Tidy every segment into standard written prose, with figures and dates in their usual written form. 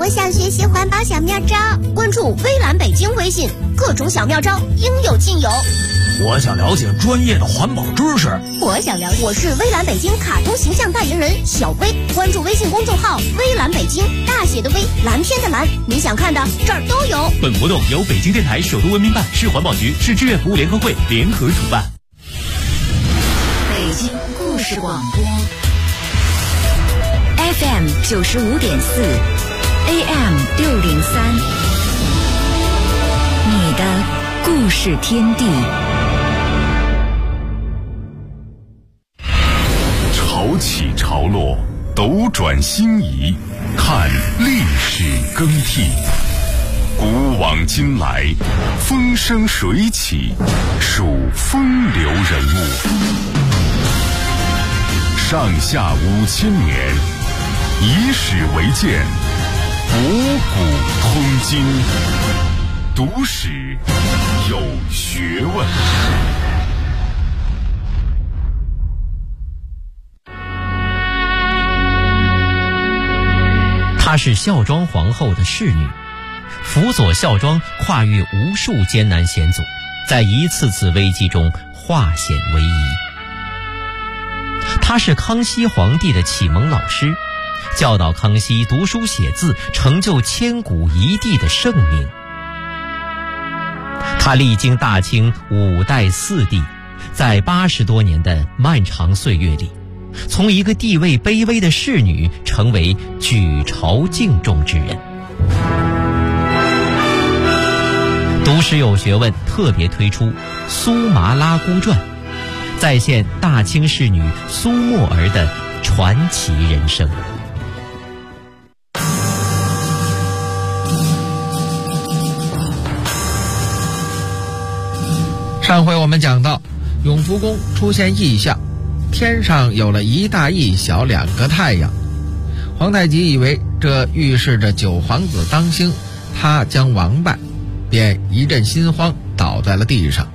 我想学习环保小妙招，关注微蓝北京微信，各种小妙招应有尽有。 我想了解专业的环保知识， 我是微蓝北京卡通形象代言人小薇，关注微信公众号微蓝北京，大写的微，蓝天的蓝，你想看的这儿都有。 本活动由北京电台首都文明办、市环保局、市志愿服务联合会联合主办。 北京故事广播 FM 95.4 AM 603，你的故事天地。 潮起潮落，斗转星移，看历史更替。古往今来，风生水起，数风流人物。上下5000年，以史为鉴，博古通今，读史有学问。 她是孝庄皇后的侍女，辅佐孝庄跨越无数艰难险阻，在一次次危机中化险为夷。她是康熙皇帝的启蒙老师，教导康熙读书写字，成就千古一帝的盛名。她历经大清5代4帝，在80多年的漫长岁月里，从一个地位卑微的侍女成为举朝敬重之人。读史有学问特别推出《苏麻拉姑传》，再现大清侍女苏沫儿的传奇人生。 上回我们讲到，永福宫出现异象，天上有了一大一小2个太阳。皇太极以为这预示着9皇子当兴，他将王败，便一阵心慌，倒在了地上。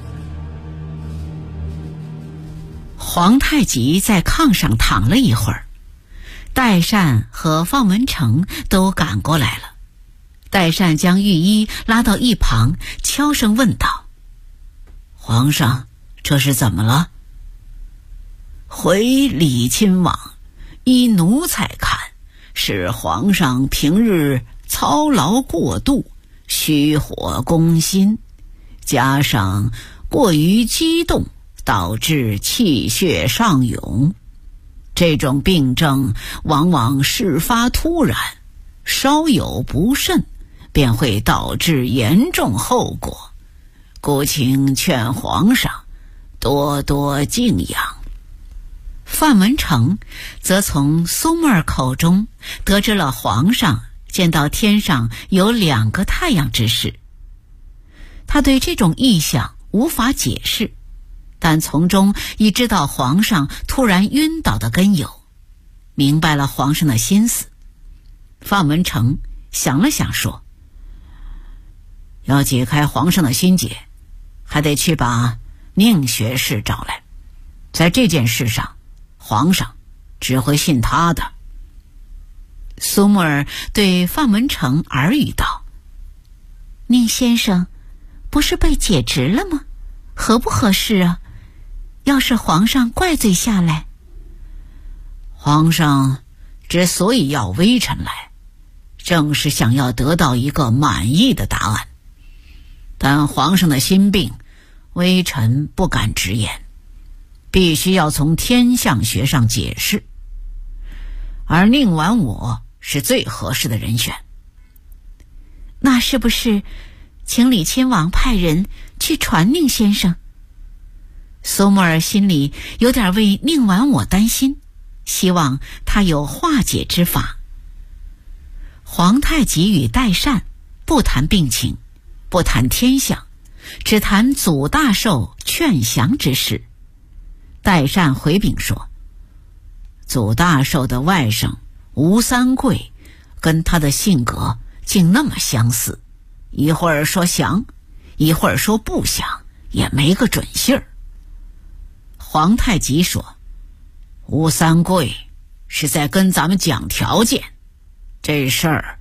皇太极在炕上躺了一会儿，代善和方文成都赶过来了。代善将御医拉到一旁，悄声问道：“皇上，这是怎么了？”回李亲王，依奴才看，是皇上平日操劳过度，虚火攻心，加上过于激动，导致气血上涌。这种病症往往事发突然，稍有不慎，便会导致严重后果，故请劝皇上多多静养。范文成则从苏沫儿口中得知了皇上见到天上有2个太阳之事。他对这种异象无法解释，但从中已知道皇上突然晕倒的根由，明白了皇上的心思。范文成想了想说：“要解开皇上的心结，还得去把宁学士找来。在这件事上，皇上只会信他的。”苏沫儿对范文成耳语道：“宁先生不是被解职了吗？合不合适啊？要是皇上怪罪下来……”皇上之所以要微臣来，正是想要得到一个满意的答案，但皇上的心病，微臣不敢直言，必须要从天象学上解释，而宁完我是最合适的人选。那是不是请李亲王派人去传宁先生？苏沫儿心里有点为宁完我担心，希望他有化解之法。皇太极与代善不谈病情，不谈天象，只谈祖大寿劝降之事。代善回禀说：“祖大寿的外甥吴三桂跟他的性格竟那么相似，一会儿说降，一会儿说不降，也没个准信儿。”皇太极说：“吴三桂是在跟咱们讲条件，这事儿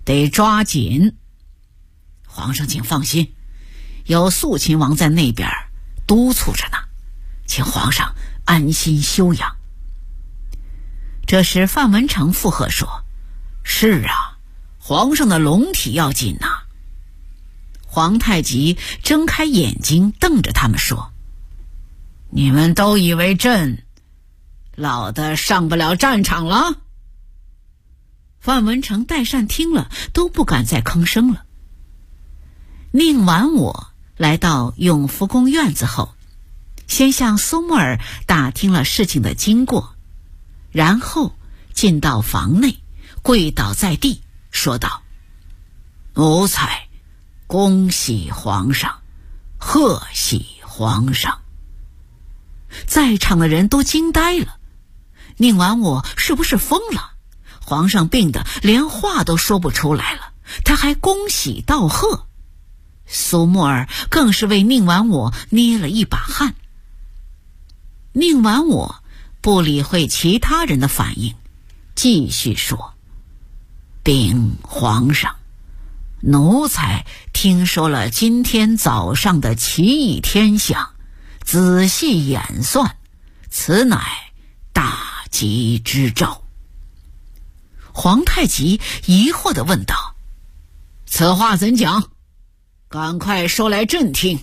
得抓紧。皇上请放心，有肃亲王在那边督促着呢，请皇上安心休养。这时范文成附和说：是啊，皇上的龙体要紧呐。皇太极睁开眼睛瞪着他们说：你们都以为朕老的上不了战场了？范文成、代善听了都不敢再吭声了。宁完我来到永福宫院子后，先向苏木尔打听了事情的经过，然后进到房内，跪倒在地，说道：奴才恭喜皇上，贺喜皇上。在场的人都惊呆了，宁完我是不是疯了？皇上病得连话都说不出来了，他还恭喜道贺。苏木尔更是为宁完我捏了一把汗。宁完我不理会其他人的反应，继续说：禀皇上，奴才听说了今天早上的奇异天象，仔细演算，此乃大吉之兆。皇太极疑惑地问道：此话怎讲？赶快说来朕听。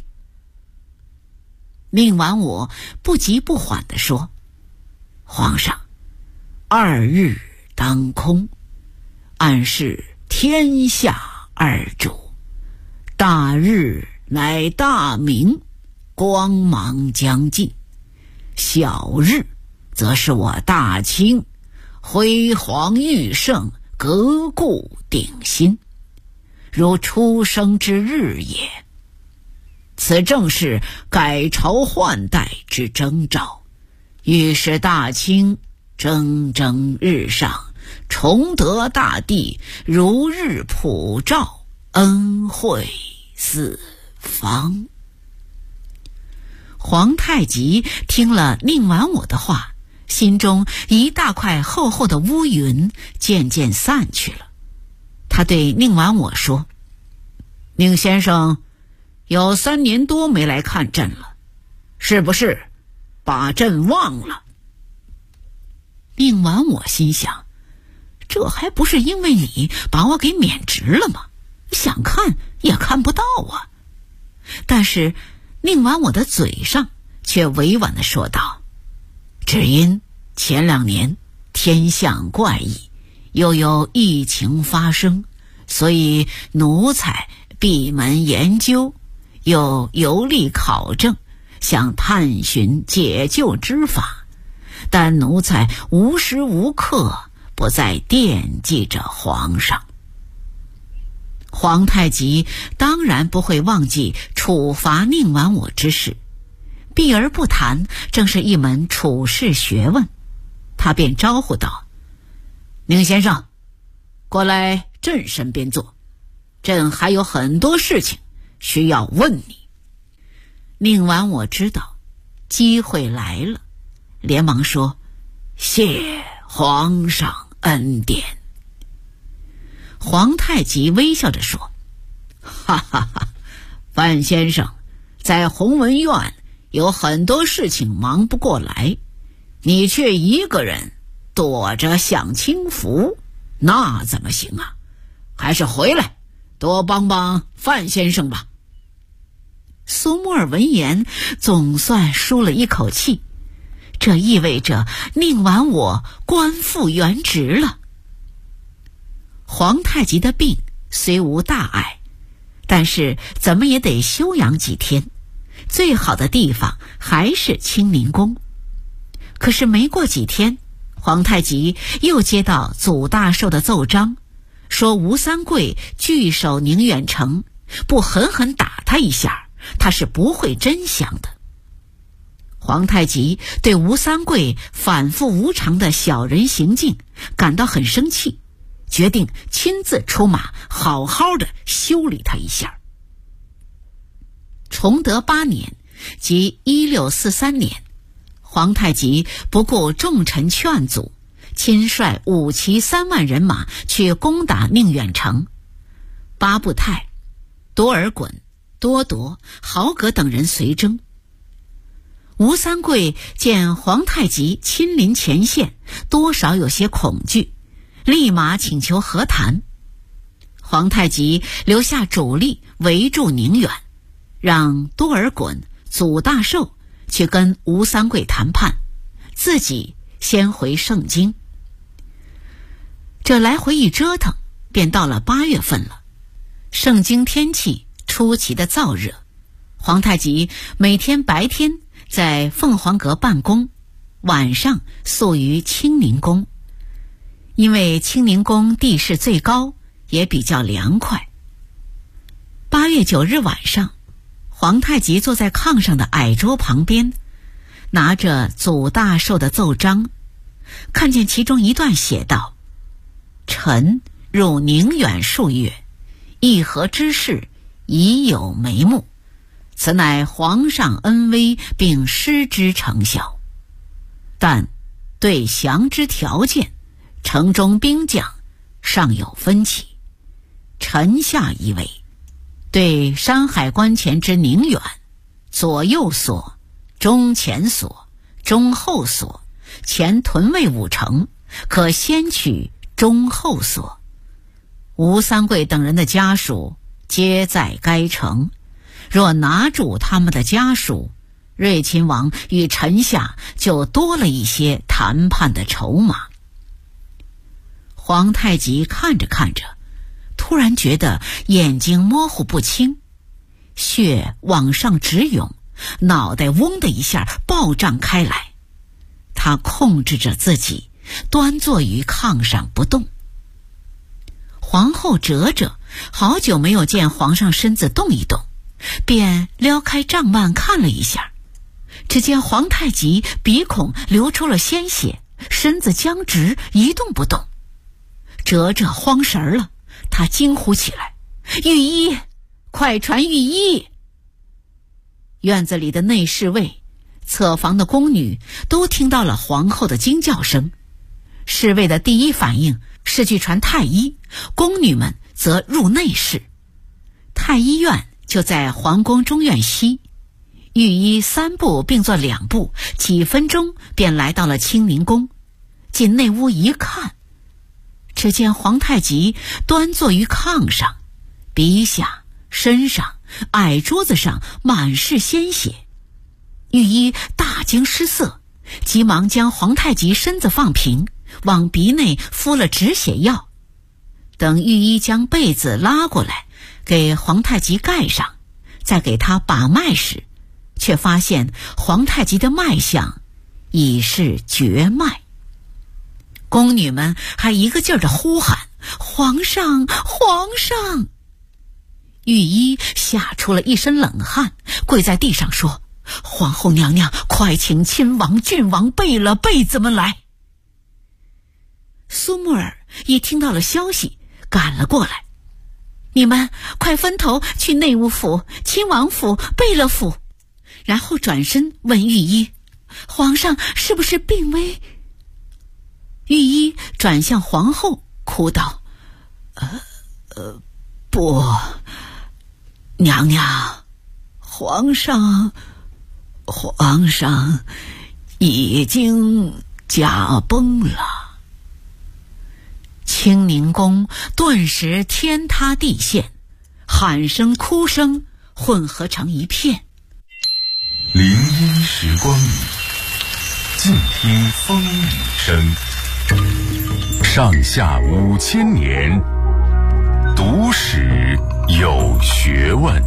宁完我不急不缓地说：皇上，2日当空，暗示天下二主，大日乃大明，光芒将尽；小日则是我大清，辉煌愈盛，革故鼎新，如出生之日也。此正是改朝换代之征兆，预示大清蒸蒸日上，崇德大帝如日普照，恩惠四方。皇太极听了宁完我的话，心中一大块厚厚的乌云渐渐散去了。他对宁完我说：宁先生有3年多没来看朕了，是不是把朕忘了？宁完我心想，这还不是因为你把我给免职了吗？想看也看不到啊。但是宁完我的嘴上却委婉地说道：只因前2年天象怪异，又有疫情发生，所以奴才闭门研究，又游历考证，想探寻解救之法，但奴才无时无刻不在惦记着皇上。皇太极当然不会忘记处罚宁完我之事，避而不谈正是一门处世学问。他便招呼道：宁先生，过来朕身边坐，朕还有很多事情需要问你。宁完我知道机会来了，连忙说：谢皇上恩典。皇太极微笑着说：哈哈哈，范先生在弘文院有很多事情忙不过来，你却一个人躲着享清福，那怎么行啊？还是回来多帮帮范先生吧。苏木尔闻言总算舒了一口气，这意味着宁完我官复原职了。皇太极的病虽无大碍，但是怎么也得休养几天，最好的地方还是清宁宫。可是没过几天，皇太极又接到祖大寿的奏章，说吴三桂据守宁远城，不狠狠打他一下，他是不会真降的。皇太极对吴三桂反复无常的小人行径感到很生气，决定亲自出马，好好的修理他一下。崇德8年，即1643年，皇太极不顾众臣劝阻，亲率5骑3万人马去攻打宁远城， 巴布泰、多尔衮、多铎、豪格等人随征。吴三桂见皇太极亲临前线，多少有些恐惧，立马请求和谈。皇太极留下主力围住宁远，让多尔衮、祖大寿去跟吴三桂谈判，自己先回盛京。这来回一折腾，便到了8月份了。盛京天气出奇的燥热，皇太极每天白天在凤凰阁办公，晚上宿于清宁宫。因为清宁宫地势最高，也比较凉快。8月9日晚上，皇太极坐在炕上的矮桌旁边，拿着祖大寿的奏章，看见其中一段写道：臣入宁远数月，议和之事已有眉目，此乃皇上恩威并施之成效，但对降之条件，城中兵将尚有分歧。臣下一位，对山海关前之宁远，左右所、中前所、中后所、前屯卫5城，可先取中后所。吴三桂等人的家属皆在该城，若拿住他们的家属，睿亲王与臣下就多了一些谈判的筹码。皇太极看着看着，突然觉得眼睛模糊不清，血往上直涌，脑袋嗡的一下暴胀开来。他控制着自己，端坐于炕上不动。皇后哲哲好久没有见皇上身子动一动，便撩开帐幔看了一下，只见皇太极鼻孔流出了鲜血，身子僵直一动不动。哲哲慌神了，他惊呼起来：御医，快传御医！院子里的内侍卫、侧房的宫女都听到了皇后的惊叫声。侍卫的第一反应是去传太医，宫女们则入内室。太医院就在皇宫中院西，御医3步并作2步，几分钟便来到了清宁宫。进内屋一看，只见皇太极端坐于炕上，鼻下、身上、矮桌子上满是鲜血。御医大惊失色，急忙将皇太极身子放平，往鼻内敷了止血药。等御医将被子拉过来给皇太极盖上，再给他把脉时，却发现皇太极的脉象已是绝脉。宫女们还一个劲儿地呼喊：皇上，皇上！御医吓出了一身冷汗，跪在地上说：皇后娘娘，快请亲王、郡王备了被子们来。苏木尔也听到了消息，赶了过来：你们快分头去内务府、亲王府、贝勒府。然后转身问御医：皇上是不是病危？御医转向皇后，哭道：不，娘娘，皇上已经驾崩了。清宁宫顿时天塌地陷，喊声哭声混合成一片。 林荫时光里，静听风雨声。上下5000年，读史有学问。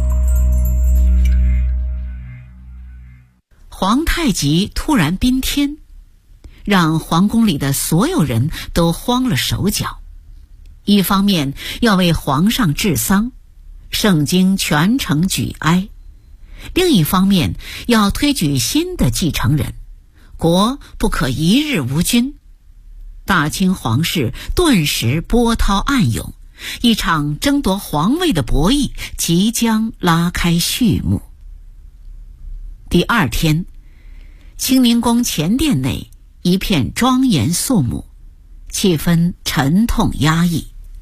皇太极突然宾天，让皇宫里的所有人都慌了手脚。一方面要为皇上治丧，盛京全城举哀；另一方面要推举新的继承人，国不可一日无君。大清皇室顿时波涛暗涌，一场争夺皇位的博弈即将拉开序幕。第2天，清宁宫前殿内一片庄严肃穆，气氛沉痛压抑。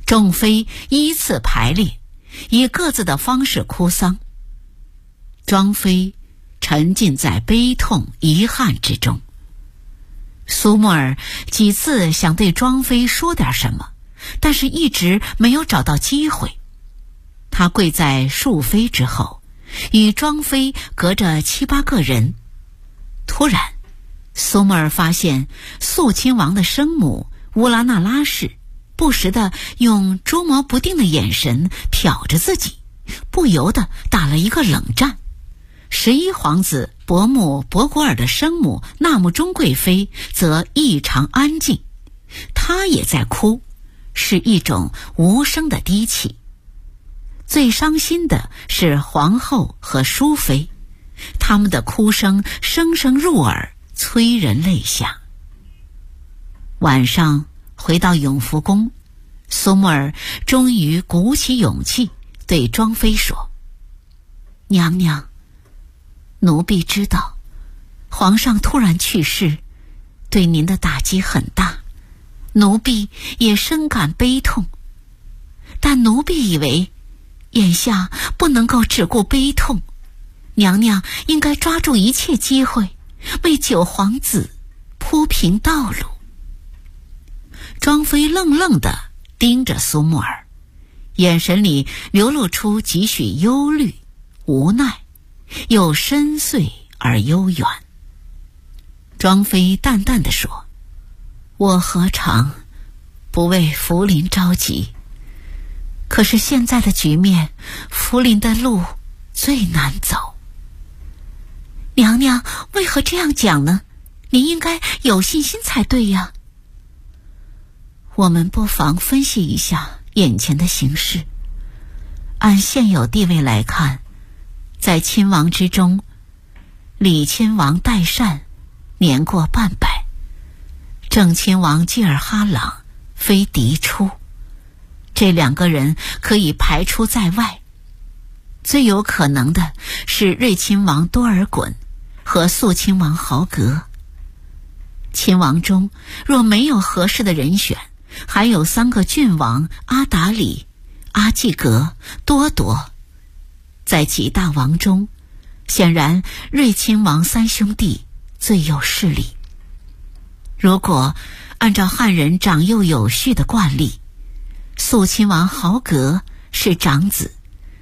众妃依次排列，以各自的方式哭丧。庄妃沉浸在悲痛遗憾之中。苏沫儿几次想对庄妃说点什么，但是一直没有找到机会。他跪在庶妃之后，与庄妃隔着7、8个人。突然，苏沫儿发现肃亲王的生母乌拉那拉氏不时地用捉摸不定的眼神瞟着自己，不由得打了一个冷战。11皇子伯木博果尔的生母纳木中贵妃则异常安静，她也在哭，是一种无声的低泣。最伤心的是皇后和淑妃，他们的哭声声声入耳，催人泪下。晚上回到永福宫，苏沫儿终于鼓起勇气对庄妃说：“娘娘，奴婢知道皇上突然去世，对您的打击很大，奴婢也深感悲痛。但奴婢以为眼下不能够只顾悲痛，娘娘应该抓住一切机会，为9皇子铺平道路。”庄妃愣愣地盯着苏沫儿，眼神里流露出几许忧虑、无奈，又深邃而悠远。庄妃淡淡地说：“我何尝不为福临着急？可是现在的局面，福临的路最难走。”娘娘为何这样讲呢？您应该有信心才对呀。我们不妨分析一下眼前的形势。按现有地位来看，在亲王之中，李亲王代善年过半百，正亲王济尔哈朗非嫡出，这2个人可以排除在外。最有可能的是睿亲王多尔衮和肃亲王豪格。亲王中若没有合适的人选，还有3个郡王阿达里、阿济格、多铎。在几大王中，显然睿亲王3兄弟最有势力。如果按照汉人长幼有序的惯例，肃亲王豪格是长子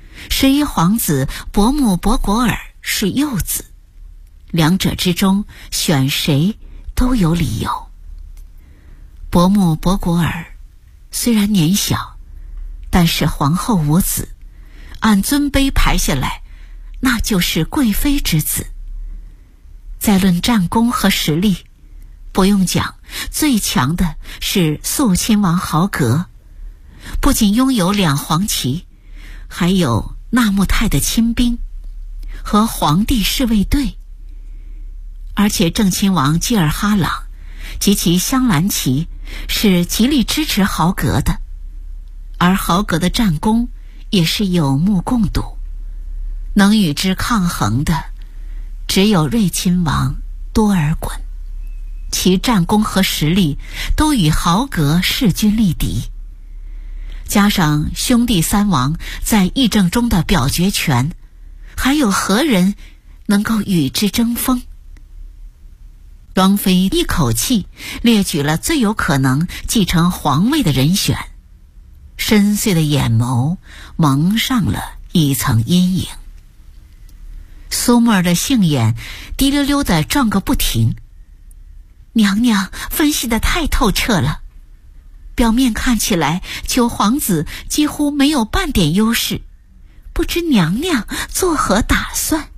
，11皇子伯木博果尔是幼子，两者之中选谁都有理由。伯木博果尔虽然年小，但是皇后无子，按尊卑排下来，那就是贵妃之子。再论战功和实力，不用讲，最强的是肃亲王豪格，不仅拥有2黄旗，还有纳木泰的亲兵和皇帝侍卫队。而且正亲王济尔哈朗及其镶蓝旗是极力支持豪格的，而豪格的战功也是有目共睹。能与之抗衡的只有睿亲王多尔衮，其战功和实力都与豪格势均力敌。加上兄弟3王在议政中的表决权，还有何人能够与之争锋？庄妃一口气列举了最有可能继承皇位的人选，深邃的眼眸蒙上了一层阴影。苏沫儿的杏眼滴溜溜地转个不停。娘娘分析得太透彻了，表面看起来9皇子几乎没有半点优势，不知娘娘作何打算？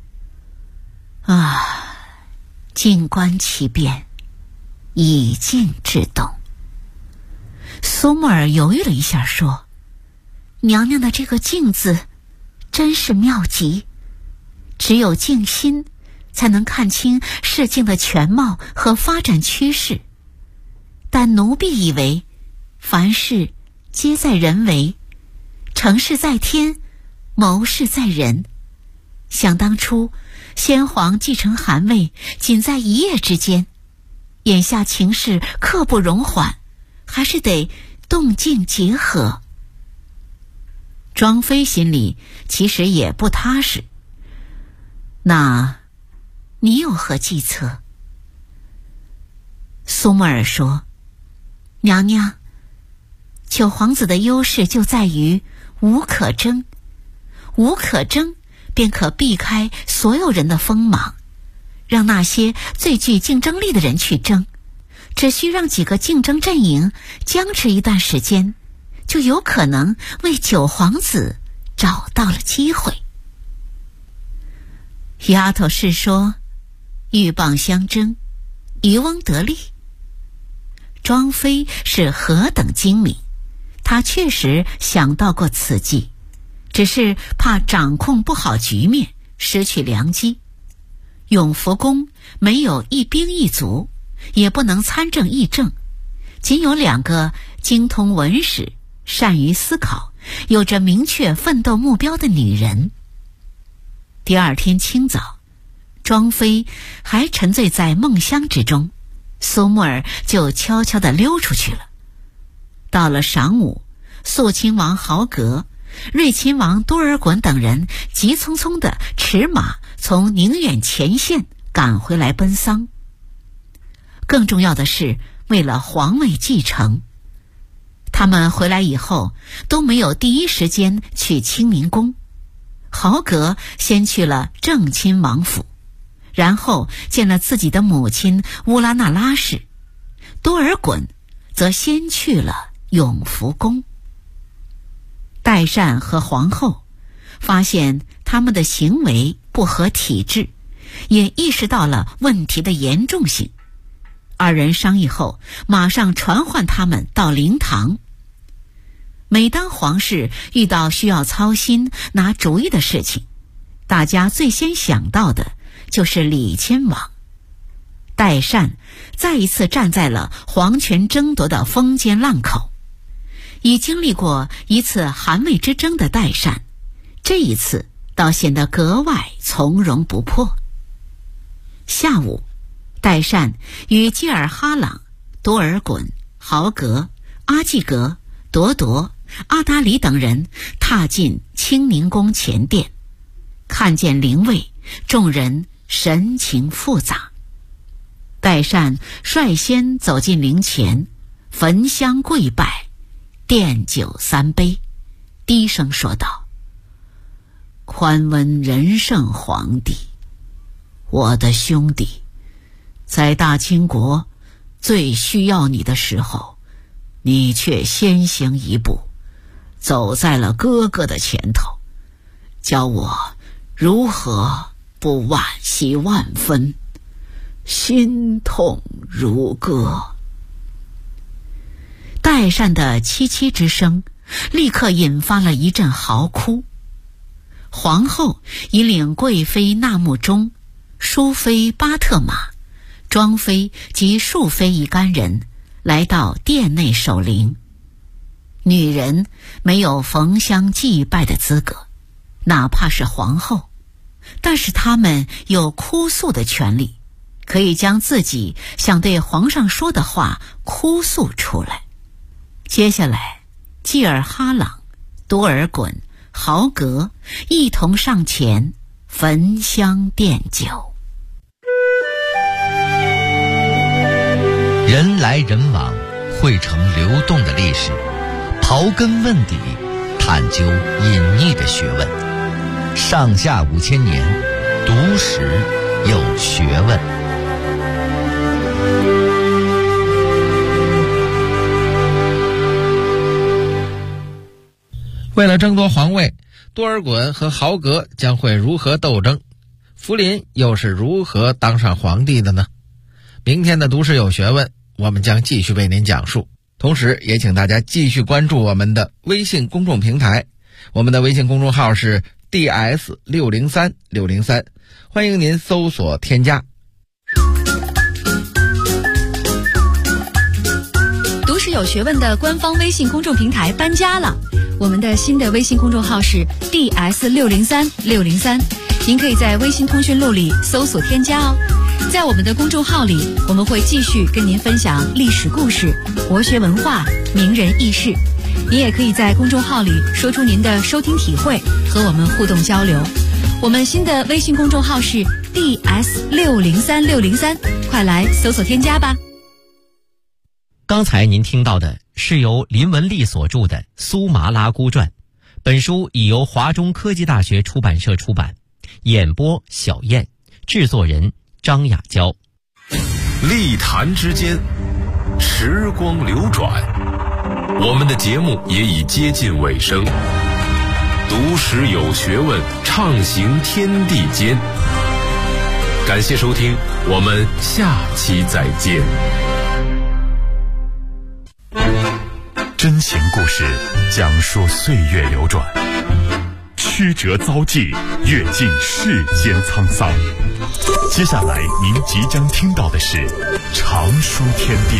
静观其变，以静制动。苏沫儿犹豫了一下说：“娘娘的这个静字真是妙极，只有静心才能看清事情的全貌和发展趋势。但奴婢以为，凡事皆在人为，成事在天，谋事在人。想当初先皇继承汗位仅在1夜之间，眼下情势刻不容缓，还是得动静结合。庄妃心里其实也不踏实。那你有何计策？苏木尔说，娘娘，九皇子的优势就在于无可争，无可争便可避开所有人的锋芒，让那些最具竞争力的人去争，只需让几个竞争阵营僵持一段时间，就有可能为九皇子找到了机会。丫头是说，鹬蚌相争，渔翁得利。庄妃是何等精明，她确实想到过此计，只是怕掌控不好局面，失去良机。永福宫没有一兵一卒，也不能参政议政，仅有2个精通文史、善于思考、有着明确奋斗目标的女人。第二天清早，庄妃还沉醉在梦乡之中，苏木尔就悄悄地溜出去了。到了晌午，肃亲王豪格、睿亲王多尔衮等人急匆匆地驰马从宁远前线赶回来奔丧。更重要的是，为了皇位继承，他们回来以后都没有第一时间去清明宫。豪格先去了正亲王府，然后见了自己的母亲乌拉那拉氏，多尔衮则先去了永福宫。代善和皇后发现他们的行为不合体制，也意识到了问题的严重性。2人商议后，马上传唤他们到灵堂。每当皇室遇到需要操心、拿主意的事情，大家最先想到的就是李亲王。代善再一次站在了皇权争夺的风尖浪口。已经历过一次汗位之争的代善，这一次倒显得格外从容不迫。下午，代善与基尔哈朗、多尔衮、豪格、阿济格、铎铎、阿达里等人踏进清宁宫前殿，看见灵位，众人神情复杂。代善率先走进灵前，焚香跪拜，奠酒3杯，低声说道：宽温仁圣皇帝，我的兄弟，在大清国最需要你的时候，你却先行一步，走在了哥哥的前头，教我如何不惋惜万分，心痛如歌。代善的凄凄之声立刻引发了一阵嚎哭。皇后引领贵妃纳木中、淑妃巴特玛、庄妃及庶妃一干人来到殿内守灵。女人没有焚香祭拜的资格，哪怕是皇后，但是她们有哭诉的权利，可以将自己想对皇上说的话哭诉出来。接下来，基尔哈朗、多尔衮、豪格一同上前焚香奠酒。 人来人往，汇成流动的历史，刨根问底，探究隐匿的学问。上下5000年，读史有学问。 为了争夺皇位，多尔衮和豪格将会如何斗争？福临又是如何当上皇帝的呢？明天的读史有学问，我们将继续为您讲述。同时也请大家继续关注我们的微信公众平台，我们的微信公众号是 DS603603，欢迎您搜索添加。 读史有学问的官方微信公众平台搬家了，我们的新的微信公众号是 DS603603，您可以在微信通讯录里搜索添加哦。 在我们的公众号里，我们会继续跟您分享历史故事、国学文化、名人轶事。您也可以在公众号里说出您的收听体会，和我们互动交流。我们新的微信公众号是 DS603603，快来搜索添加吧。 刚才您听到的是由林文丽所著的《苏麻拉姑传》，本书已由华中科技大学出版社出版，演播小燕，制作人张雅娇。 历坛之间，时光流转，我们的节目也已接近尾声。读史有学问，畅行天地间。感谢收听，我们下期再见。 真情故事讲述岁月流转，曲折遭际，阅尽世间沧桑。接下来您即将听到的是常书天地。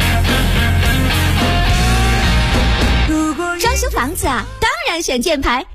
选键盘